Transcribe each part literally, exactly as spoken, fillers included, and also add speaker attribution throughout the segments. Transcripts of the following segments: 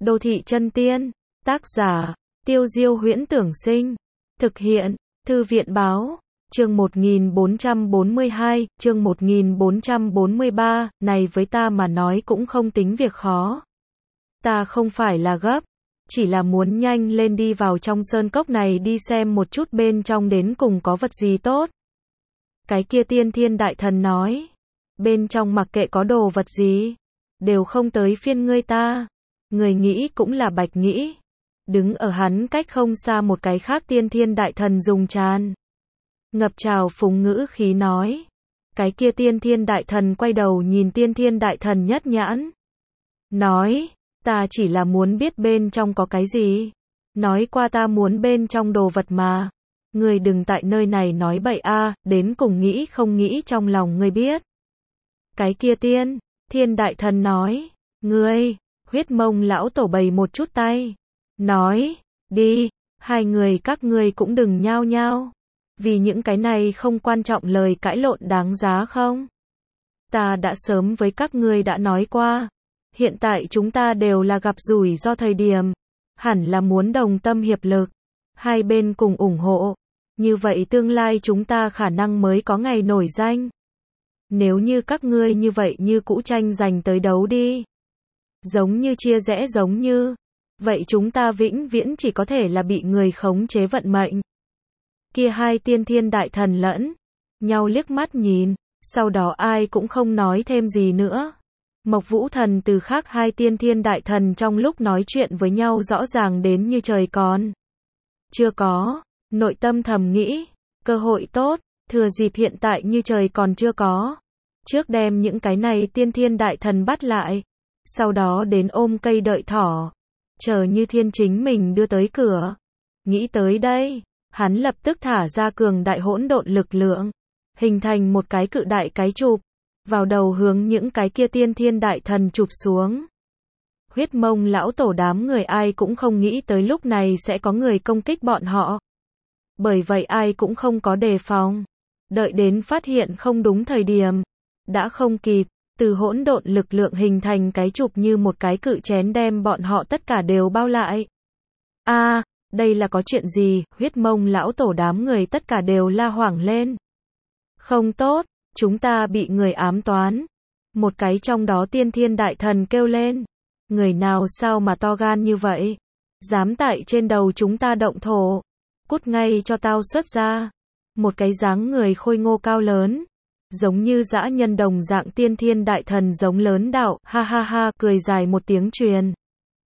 Speaker 1: Đô thị chân tiên, tác giả, Tiêu Diêu Huyễn Tưởng Sinh, thực hiện, Thư viện báo, chương một nghìn bốn trăm bốn mươi hai, chương một nghìn bốn trăm bốn mươi ba, này với ta mà nói cũng không tính việc khó. Ta không phải là gấp, chỉ là muốn nhanh lên đi vào trong sơn cốc này đi xem một chút bên trong đến cùng có vật gì tốt. Cái kia tiên thiên đại thần nói, bên trong mặc kệ có đồ vật gì, đều không tới phiên ngươi ta. Người nghĩ cũng là bạch nghĩ. Đứng ở hắn cách không xa một cái khác tiên thiên đại thần dùng tràn ngập trào phúng ngữ khí nói. Cái kia tiên thiên đại thần quay đầu nhìn tiên thiên đại thần nhất nhãn. Nói, ta chỉ là muốn biết bên trong có cái gì. Nói qua ta muốn bên trong đồ vật mà. Ngươi đừng tại nơi này nói bậy a, đến cùng nghĩ không nghĩ trong lòng ngươi biết. Cái kia tiên thiên đại thần nói, ngươi, huyết mông lão tổ bày một chút tay. Nói, đi, hai người các ngươi cũng đừng nhao nhao. Vì những cái này không quan trọng lời cãi lộn đáng giá không? Ta đã sớm với các ngươi đã nói qua. Hiện tại chúng ta đều là gặp rủi ro thời điểm. Hẳn là muốn đồng tâm hiệp lực. Hai bên cùng ủng hộ. Như vậy tương lai chúng ta khả năng mới có ngày nổi danh. Nếu như các ngươi như vậy như cũ tranh giành tới đấu đi. Giống như chia rẽ giống như. Vậy chúng ta vĩnh viễn chỉ có thể là bị người khống chế vận mệnh. Kia hai tiên thiên đại thần lẫn nhau liếc mắt nhìn, sau đó ai cũng không nói thêm gì nữa. Mộc Vũ Thần từ khác hai tiên thiên đại thần trong lúc nói chuyện với nhau rõ ràng đến như trời còn chưa có, nội tâm thầm nghĩ, cơ hội tốt, thừa dịp hiện tại như trời còn chưa có. Trước đem những cái này tiên thiên đại thần bắt lại, sau đó đến ôm cây đợi thỏ. Chờ như thiên chính mình đưa tới cửa. Nghĩ tới đây, hắn lập tức thả ra cường đại hỗn độn lực lượng, hình thành một cái cự đại cái chụp, vào đầu hướng những cái kia tiên thiên đại thần chụp xuống. Huyết mông lão tổ đám người ai cũng không nghĩ tới lúc này sẽ có người công kích bọn họ. Bởi vậy ai cũng không có đề phòng. Đợi đến phát hiện không đúng thời điểm, đã không kịp. Từ hỗn độn lực lượng hình thành cái chụp như một cái cự chén đem bọn họ tất cả đều bao lại. A, à, đây là có chuyện gì? Huyết mông lão tổ đám người tất cả đều la hoảng lên. Không tốt, chúng ta bị người ám toán. Một cái trong đó tiên thiên đại thần kêu lên. Người nào sao mà to gan như vậy? Dám tại trên đầu chúng ta động thổ. Cút ngay cho tao xuất ra. Một cái dáng người khôi ngô cao lớn. Giống như dã nhân đồng dạng tiên thiên đại thần giống lớn đạo, ha ha ha, cười dài một tiếng truyền.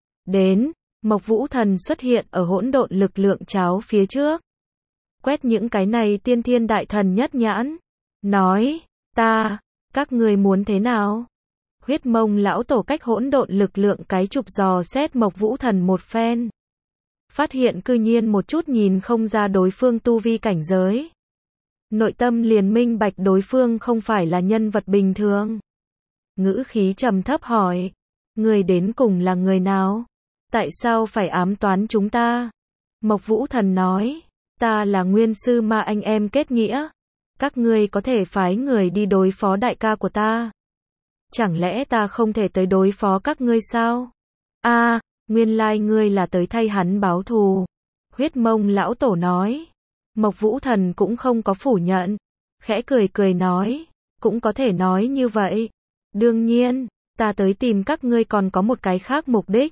Speaker 1: Đến, Mộc Vũ Thần xuất hiện ở hỗn độn lực lượng cháo phía trước. Quét những cái này tiên thiên đại thần nhất nhãn. Nói, ta, các người muốn thế nào? Huyết mông lão tổ cách hỗn độn lực lượng cái chụp dò xét Mộc Vũ Thần một phen. Phát hiện cư nhiên một chút nhìn không ra đối phương tu vi cảnh giới. Nội tâm liền minh bạch đối phương không phải là nhân vật bình thường. Ngữ khí trầm thấp hỏi. Người đến cùng là người nào? Tại sao phải ám toán chúng ta? Mộc Vũ Thần nói. Ta là nguyên sư mà anh em kết nghĩa. Các ngươi có thể phái người đi đối phó đại ca của ta. Chẳng lẽ ta không thể tới đối phó các ngươi sao? A, à, nguyên lai ngươi là tới thay hắn báo thù. Huyết mông lão tổ nói. Mộc Vũ Thần cũng không có phủ nhận, khẽ cười cười nói, cũng có thể nói như vậy. Đương nhiên, ta tới tìm các ngươi còn có một cái khác mục đích.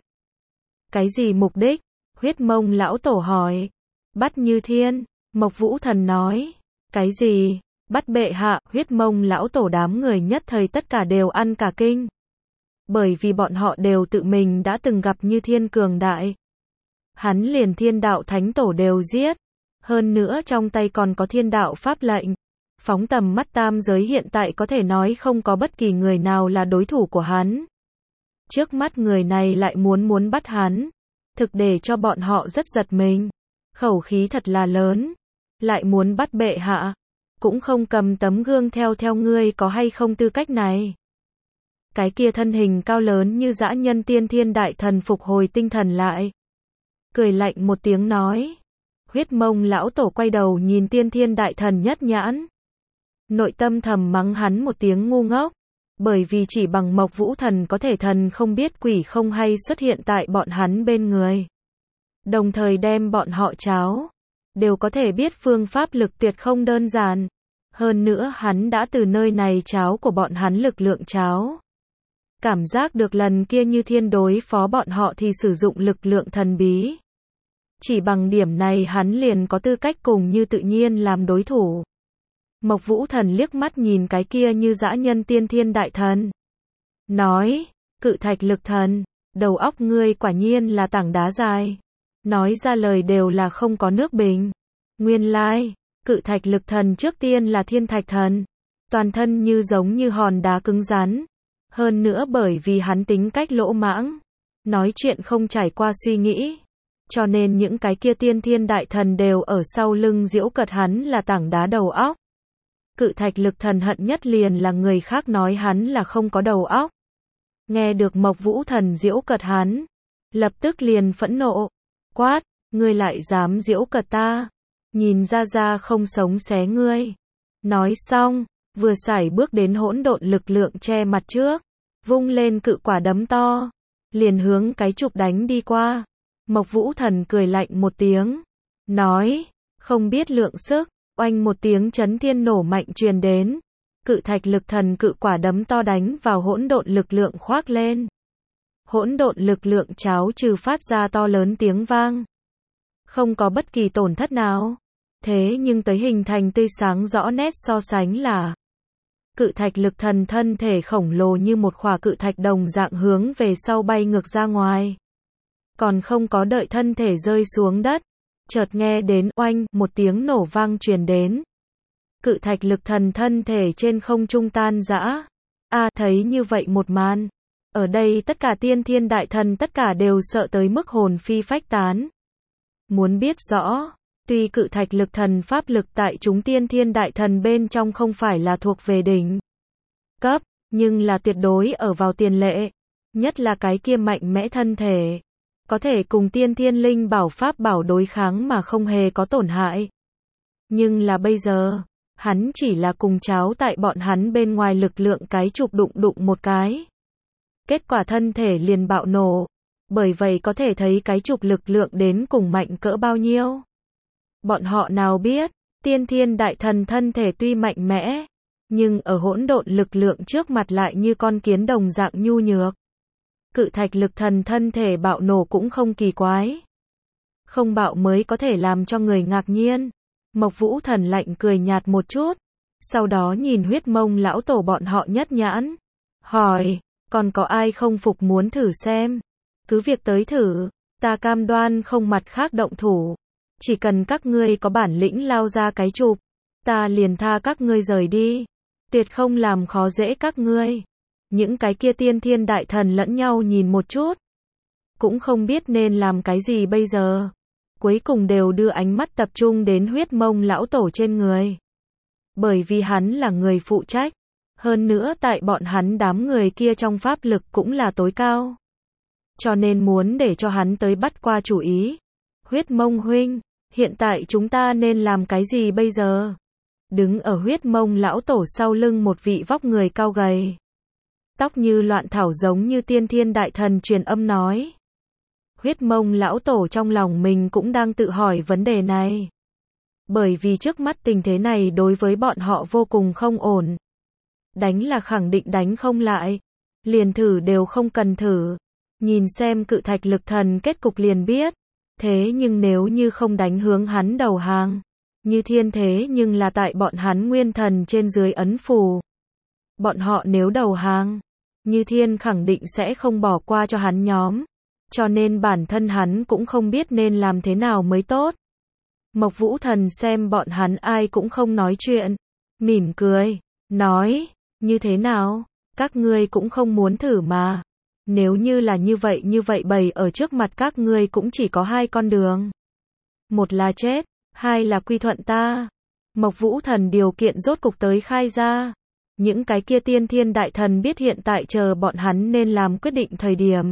Speaker 1: Cái gì mục đích? Huyết mông lão tổ hỏi. Bắt Như Thiên, Mộc Vũ Thần nói. Cái gì? Bắt bệ hạ? Huyết mông lão tổ đám người nhất thời tất cả đều ăn cả kinh. Bởi vì bọn họ đều tự mình đã từng gặp Như Thiên cường đại. Hắn liền thiên đạo thánh tổ đều giết. Hơn nữa trong tay còn có thiên đạo pháp lệnh. Phóng tầm mắt tam giới hiện tại có thể nói không có bất kỳ người nào là đối thủ của hắn. Trước mắt người này lại muốn muốn bắt hắn. Thực để cho bọn họ rất giật mình. Khẩu khí thật là lớn. Lại muốn bắt bệ hạ. Cũng không cầm tấm gương theo theo ngươi có hay không tư cách này. Cái kia thân hình cao lớn như dã nhân tiên thiên đại thần phục hồi tinh thần lại. Cười lạnh một tiếng nói. Huyết mông lão tổ quay đầu nhìn tiên thiên đại thần nhất nhãn. Nội tâm thầm mắng hắn một tiếng ngu ngốc. Bởi vì chỉ bằng Mộc Vũ Thần có thể thần không biết quỷ không hay xuất hiện tại bọn hắn bên người. Đồng thời đem bọn họ cháo. Đều có thể biết phương pháp lực tuyệt không đơn giản. Hơn nữa hắn đã từ nơi này cháo của bọn hắn lực lượng cháo. Cảm giác được lần kia Như Thiên đối phó bọn họ thì sử dụng lực lượng thần bí. Chỉ bằng điểm này hắn liền có tư cách cùng Như Tự Nhiên làm đối thủ. Mộc Vũ Thần liếc mắt nhìn cái kia như dã nhân tiên thiên đại thần. Nói, Cự Thạch Lực Thần, đầu óc ngươi quả nhiên là tảng đá dài. Nói ra lời đều là không có nước bình. Nguyên lai, Cự Thạch Lực Thần trước tiên là Thiên Thạch Thần. Toàn thân như giống như hòn đá cứng rắn. Hơn nữa bởi vì hắn tính cách lỗ mãng. Nói chuyện không trải qua suy nghĩ. Cho nên những cái kia tiên thiên đại thần đều ở sau lưng giễu cợt hắn là tảng đá đầu óc. Cự Thạch Lực Thần hận nhất liền là người khác nói hắn là không có đầu óc. Nghe được Mộc Vũ Thần giễu cợt hắn, lập tức liền phẫn nộ, quát, ngươi lại dám giễu cợt ta, nhìn ra ra không sống xé ngươi. Nói xong, vừa sải bước đến hỗn độn lực lượng che mặt trước, vung lên cự quả đấm to, liền hướng cái trục đánh đi qua. Mộc Vũ Thần cười lạnh một tiếng, nói, không biết lượng sức. Oanh một tiếng chấn thiên nổ mạnh truyền đến, Cự Thạch Lực Thần cự quả đấm to đánh vào hỗn độn lực lượng khoác lên. Hỗn độn lực lượng cháo trừ phát ra to lớn tiếng vang. Không có bất kỳ tổn thất nào. Thế nhưng tới hình thành tươi sáng rõ nét so sánh là Cự Thạch Lực Thần thân thể khổng lồ như một khỏa cự thạch đồng dạng hướng về sau bay ngược ra ngoài. Còn không có đợi thân thể rơi xuống đất. Chợt nghe đến oanh, một tiếng nổ vang truyền đến. Cự Thạch Lực Thần thân thể trên không trung tan rã. A, à, thấy như vậy một màn. Ở đây tất cả tiên thiên đại thần tất cả đều sợ tới mức hồn phi phách tán. Muốn biết rõ, tuy Cự Thạch Lực Thần pháp lực tại chúng tiên thiên đại thần bên trong không phải là thuộc về đỉnh cấp, nhưng là tuyệt đối ở vào tiền lệ. Nhất là cái kia mạnh mẽ thân thể. Có thể cùng tiên thiên linh bảo pháp bảo đối kháng mà không hề có tổn hại. Nhưng là bây giờ, hắn chỉ là cùng cháo tại bọn hắn bên ngoài lực lượng cái trục đụng đụng một cái. Kết quả thân thể liền bạo nổ. Bởi vậy có thể thấy cái trục lực lượng đến cùng mạnh cỡ bao nhiêu. Bọn họ nào biết, tiên thiên đại thần thân thể tuy mạnh mẽ, nhưng ở hỗn độn lực lượng trước mặt lại như con kiến đồng dạng nhu nhược. Cự Thạch Lực Thần thân thể bạo nổ cũng không kỳ quái. Không bạo mới có thể làm cho người ngạc nhiên. Mộc Vũ Thần lạnh cười nhạt một chút. Sau đó nhìn Huyết Mông lão tổ bọn họ nhất nhãn. Hỏi, còn có ai không phục muốn thử xem? Cứ việc tới thử, ta cam đoan không mặt khác động thủ. Chỉ cần các ngươi có bản lĩnh lao ra cái chụp, ta liền tha các ngươi rời đi. Tuyệt không làm khó dễ các ngươi. Những cái kia tiên thiên đại thần lẫn nhau nhìn một chút. Cũng không biết nên làm cái gì bây giờ. Cuối cùng đều đưa ánh mắt tập trung đến Huyết Mông lão tổ trên người. Bởi vì hắn là người phụ trách. Hơn nữa tại bọn hắn đám người kia trong pháp lực cũng là tối cao. Cho nên muốn để cho hắn tới bắt qua chủ ý. Huyết Mông huynh, hiện tại chúng ta nên làm cái gì bây giờ? Đứng ở Huyết Mông lão tổ sau lưng một vị vóc người cao gầy. Tóc như loạn thảo giống như tiên thiên đại thần truyền âm nói. Huyết Mông lão tổ trong lòng mình cũng đang tự hỏi vấn đề này. Bởi vì trước mắt tình thế này đối với bọn họ vô cùng không ổn. Đánh là khẳng định đánh không lại. Liền thử đều không cần thử. Nhìn xem Cự Thạch Lực Thần kết cục liền biết. Thế nhưng nếu như không đánh hướng hắn đầu hàng. Như Thiên thế nhưng là tại bọn hắn nguyên thần trên dưới ấn phù. Bọn họ nếu đầu hàng, Như Thiên khẳng định sẽ không bỏ qua cho hắn nhóm. Cho nên bản thân hắn cũng không biết nên làm thế nào mới tốt. Mộc Vũ Thần xem bọn hắn ai cũng không nói chuyện. Mỉm cười, nói, như thế nào, các ngươi cũng không muốn thử mà. Nếu như là như vậy như vậy bày ở trước mặt các ngươi cũng chỉ có hai con đường. Một là chết, hai là quy thuận ta. Mộc Vũ Thần điều kiện rốt cục tới khai ra. Những cái kia tiên thiên đại thần biết hiện tại chờ bọn hắn nên làm quyết định thời điểm.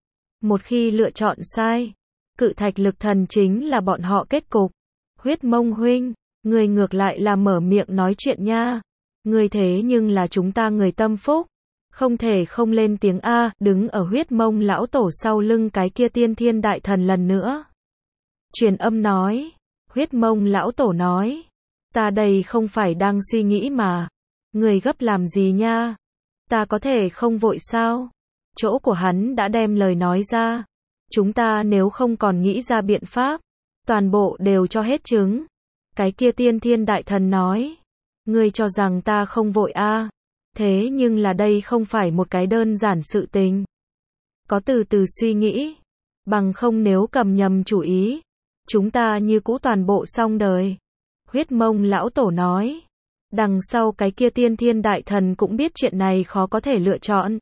Speaker 1: Một khi lựa chọn sai, Cự Thạch Lực Thần chính là bọn họ kết cục. Huyết Mông huynh, người ngược lại là mở miệng nói chuyện nha. Người thế nhưng là chúng ta người tâm phúc. Không thể không lên tiếng a, đứng ở huyết mông lão tổ sau lưng cái kia tiên thiên đại thần lần nữa. Truyền âm nói, huyết mông lão tổ nói, ta đây không phải đang suy nghĩ mà, người gấp làm gì nha, ta có thể không vội sao? Chỗ của hắn đã đem lời nói ra, chúng ta nếu không còn nghĩ ra biện pháp, toàn bộ đều cho hết trứng. Cái kia tiên thiên đại thần nói, ngươi cho rằng ta không vội a? Thế nhưng là đây không phải một cái đơn giản sự tình. Có từ từ suy nghĩ, bằng không nếu cầm nhầm chủ ý, chúng ta như cũ toàn bộ xong đời. Huyết mông lão tổ nói, đằng sau cái kia tiên thiên đại thần cũng biết chuyện này khó có thể lựa chọn.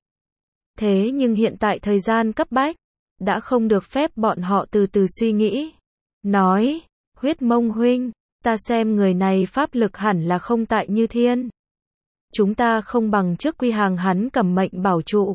Speaker 1: Thế nhưng hiện tại thời gian cấp bách, đã không được phép bọn họ từ từ suy nghĩ. Nói, huyết mông huynh, ta xem người này pháp lực hẳn là không tại Như Thiên. Chúng ta không bằng trước quy hàng hắn cầm mệnh bảo trụ.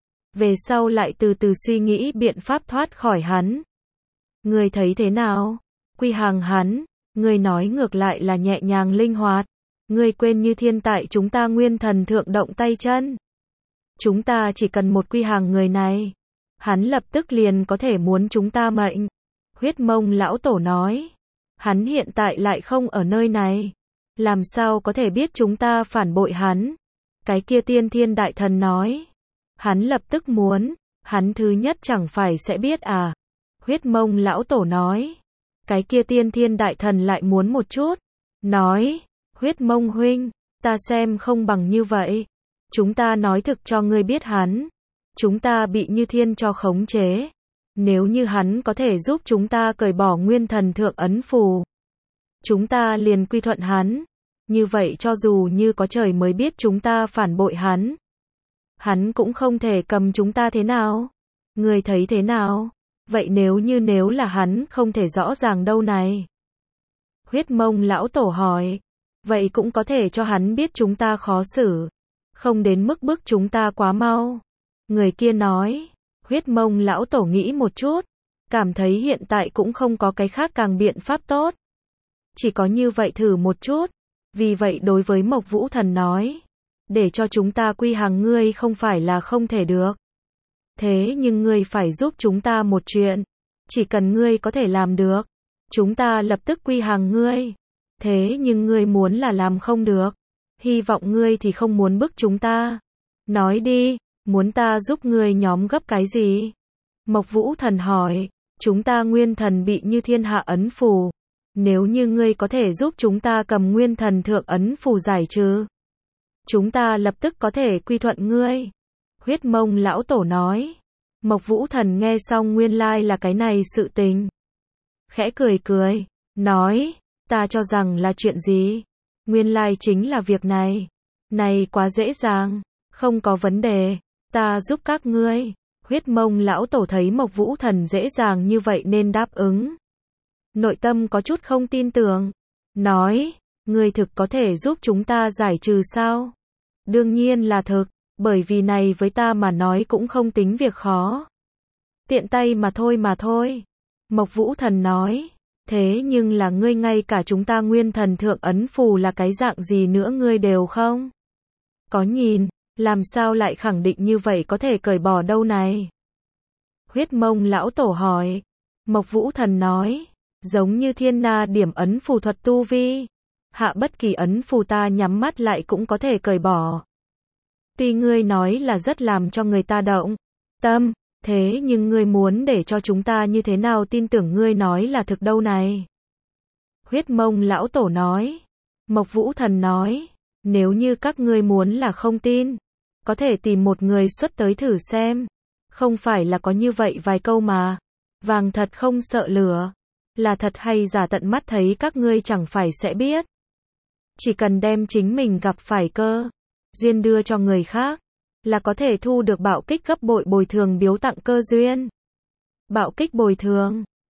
Speaker 1: Về sau lại từ từ suy nghĩ biện pháp thoát khỏi hắn. Người thấy thế nào? Quy hàng hắn, người nói ngược lại là nhẹ nhàng linh hoạt. Người quên Như Thiên tại chúng ta nguyên thần thượng động tay chân. Chúng ta chỉ cần một quy hàng người này. Hắn lập tức liền có thể muốn chúng ta mệnh. Huyết mông lão tổ nói. Hắn hiện tại lại không ở nơi này. Làm sao có thể biết chúng ta phản bội hắn? Cái kia tiên thiên đại thần nói. Hắn lập tức muốn. Hắn thứ nhất chẳng phải sẽ biết à? Huyết mông lão tổ nói. Cái kia tiên thiên đại thần lại muốn một chút. Nói. Huyết mông huynh. Ta xem không bằng như vậy. Chúng ta nói thực cho ngươi biết hắn. Chúng ta bị Như Thiên cho khống chế. Nếu như hắn có thể giúp chúng ta cởi bỏ nguyên thần thượng ấn phù, chúng ta liền quy thuận hắn. Như vậy cho dù như có trời mới biết chúng ta phản bội hắn, hắn cũng không thể cầm chúng ta thế nào. Người thấy thế nào? Vậy nếu như nếu là hắn không thể rõ ràng đâu này? Huyết mông lão tổ hỏi. Vậy cũng có thể cho hắn biết chúng ta khó xử. Không đến mức bức chúng ta quá mau. Người kia nói. Huyết mông lão tổ nghĩ một chút. Cảm thấy hiện tại cũng không có cái khác càng biện pháp tốt. Chỉ có như vậy thử một chút. Vì vậy đối với Mộc Vũ Thần nói. Để cho chúng ta quy hàng ngươi không phải là không thể được. Thế nhưng ngươi phải giúp chúng ta một chuyện. Chỉ cần ngươi có thể làm được, chúng ta lập tức quy hàng ngươi. Thế nhưng ngươi muốn là làm không được. Hy vọng ngươi thì không muốn bức chúng ta. Nói đi, muốn ta giúp ngươi nhóm gấp cái gì? Mộc Vũ Thần hỏi. Chúng ta nguyên thần bị Như Thiên hạ ấn phù. Nếu như ngươi có thể giúp chúng ta cầm nguyên thần thượng ấn phù giải trừ, chúng ta lập tức có thể quy thuận ngươi. Huyết mông lão tổ nói. Mộc Vũ Thần nghe xong nguyên lai là cái này sự tình. Khẽ cười cười, nói, ta cho rằng là chuyện gì? Nguyên lai chính là việc này. Này quá dễ dàng, không có vấn đề, ta giúp các ngươi. Huyết mông lão tổ thấy Mộc Vũ Thần dễ dàng như vậy nên đáp ứng. Nội tâm có chút không tin tưởng. Nói, ngươi thực có thể giúp chúng ta giải trừ sao? Đương nhiên là thực, bởi vì này với ta mà nói cũng không tính việc khó. Tiện tay mà thôi mà thôi. Mộc Vũ Thần nói, thế nhưng là ngươi ngay cả chúng ta nguyên thần thượng ấn phù là cái dạng gì nữa ngươi đều không có nhìn, làm sao lại khẳng định như vậy có thể cởi bỏ đâu này? Huyết mông lão tổ hỏi. Mộc Vũ Thần nói, giống như thiên na điểm ấn phù thuật tu vi, hạ bất kỳ ấn phù ta nhắm mắt lại cũng có thể cởi bỏ. Tuy ngươi nói là rất làm cho người ta động tâm, thế nhưng ngươi muốn để cho chúng ta như thế nào tin tưởng ngươi nói là thực đâu này? Huyết mông lão tổ nói. Mộc Vũ Thần nói, nếu như các ngươi muốn là không tin, có thể tìm một người xuất tới thử xem. Không phải là có như vậy vài câu mà. Vàng thật không sợ lửa. Là thật hay giả tận mắt thấy các ngươi chẳng phải sẽ biết. Chỉ cần đem chính mình gặp phải cơ duyên đưa cho người khác, là có thể thu được bạo kích gấp bội bồi thường biếu tặng cơ duyên. Bạo kích bồi thường.